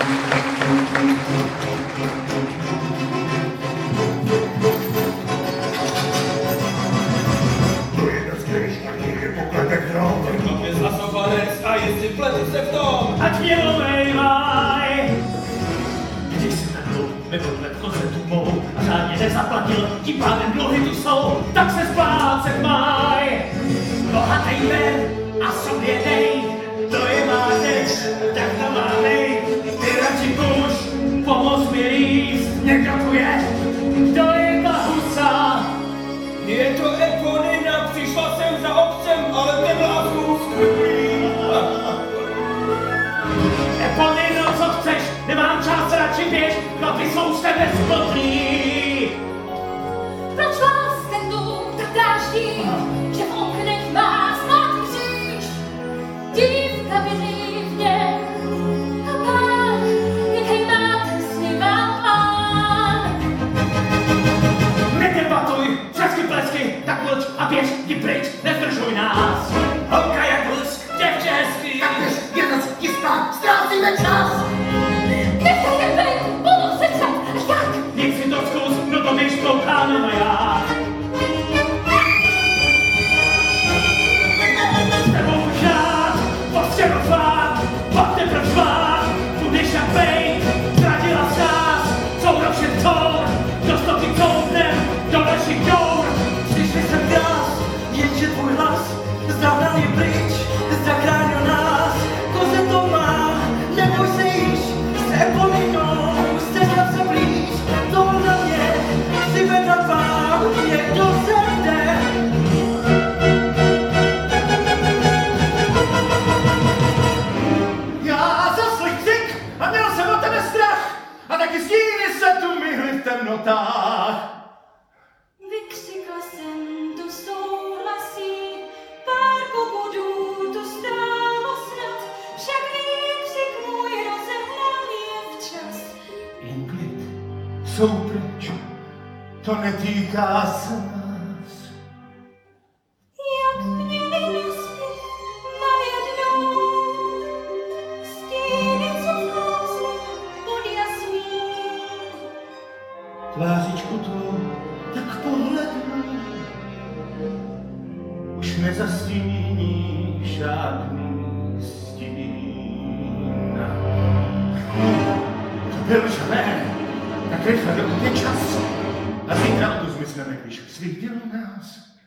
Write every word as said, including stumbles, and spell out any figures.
To je do skvělišťaných je pokletek dron. Kopě z asofanec a jestli pletu se v tom. Ať mě omejvaj! Když si ten dluh vyplnet koncertu mou a řádně nezaplatil, tím pádem dluhy tu jsou, tak se splácet maj! Bohatej ven a sobě dej, to je máteř, tak to mávej. Ty radši kuš, pomoz mi líst, někdo tu je, kdo je ta husa? Je to Eponina, přišla jsem za obcem, ale ten lásku skvělý. Eponino, co chceš? Nemám čas, radši běž, chlapi jsou z tebe spodní. Proč vás ten dům tak dráždí, že v oknech má zlatý kříž? Dívka bydlí v něm a pán, jaký máte sníval pán. Nedebatuj, třesky plesky, tak mlč a běž ti pryč, nezdržuj nás. Holka jak lusk, děvče hezký. Tak běž, jedno ti spát, ztrácíme čas. Nechte je být, budu se třet, a jak? Nic si to zkus, no to běž kouká na maják. S tebou žád, postřeno zvát, pojďte proč zvát, budeš jak bejt, ztratila čas, souročen tór, do stopy koupnem, do našich dor. Slyšeli jsem hlas, jenže tvůj hlas zahnal je pryč, zachránil nás, koze to má, neboj se již, s Eponinou, sehnal se blíž, to na mě, si vedla pán, někdo se jde. Já zaslechl křik a měl jsem o tebe strach. A taky stíny se tu myhly v temnotách. Vykřikla jsem tu souhlasí, pár pobudů tu stálo snad, však výkřik můj rozehnal je včas. Jen klid, jsou pryč, to netýká se nás. Jak měli naspěch najednou, stíny, co vkouzly pod jasmín. Tvářičku tvou, tak pohlednu, už nezastíní žádný stín. To byl žavé, tak rychle dokud je čas. A zítra o tu zmizneme, když svítil nás.